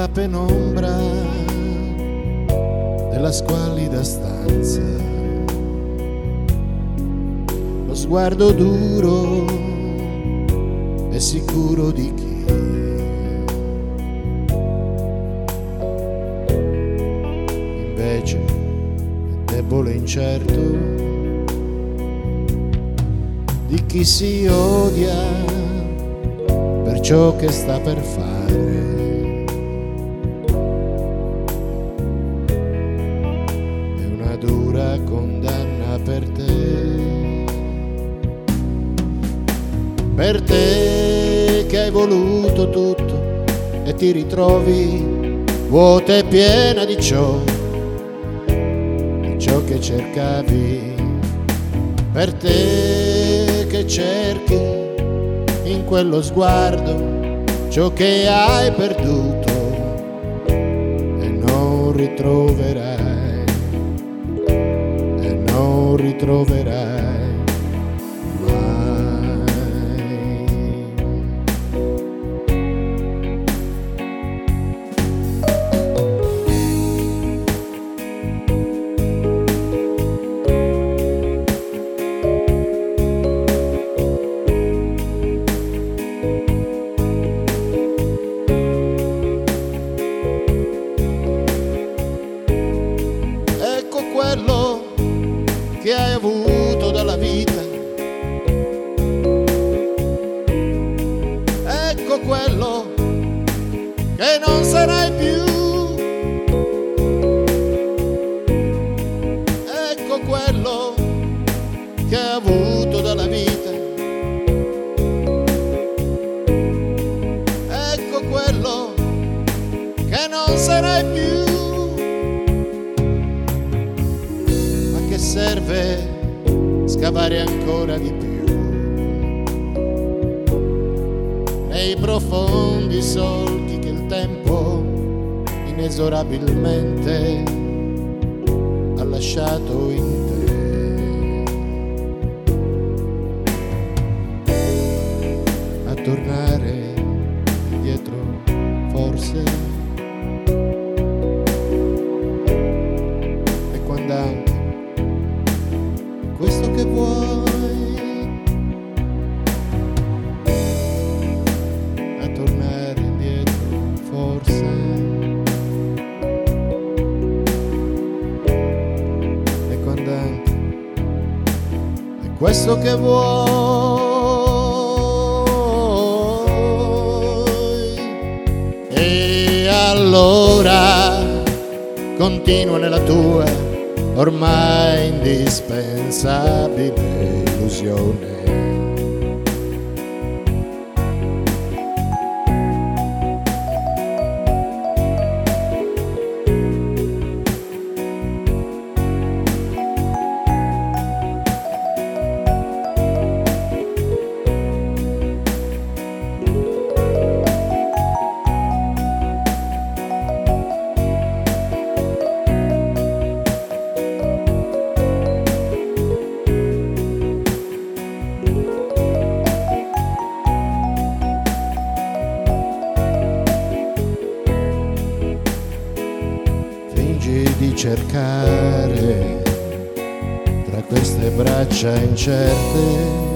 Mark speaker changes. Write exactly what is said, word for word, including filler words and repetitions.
Speaker 1: nella penombra della squallida stanza, lo sguardo duro e sicuro di chi invece è debole e incerto, di chi si odia per ciò che sta per fare. È una dura condanna per te, per te che hai voluto tutto e ti ritrovi vuota e piena di ciò, di ciò che cercavi, per te che cerchi in quello sguardo ciò che hai perduto e non ritroverai, e non ritroverai mai. Quello che hai avuto dalla vita, ecco quello che non sarai più, ecco quello che hai avuto dalla vita, ecco quello che non sarai più. Che serve scavare ancora di più nei profondi solchi che il tempo inesorabilmente ha lasciato in te, a tornare indietro forse, e quando anche questo che vuoi, a tornare indietro forse, e quando anche è questo che vuoi, e allora continua nella tua ormai indispensabile illusione. Di cercare tra queste braccia incerte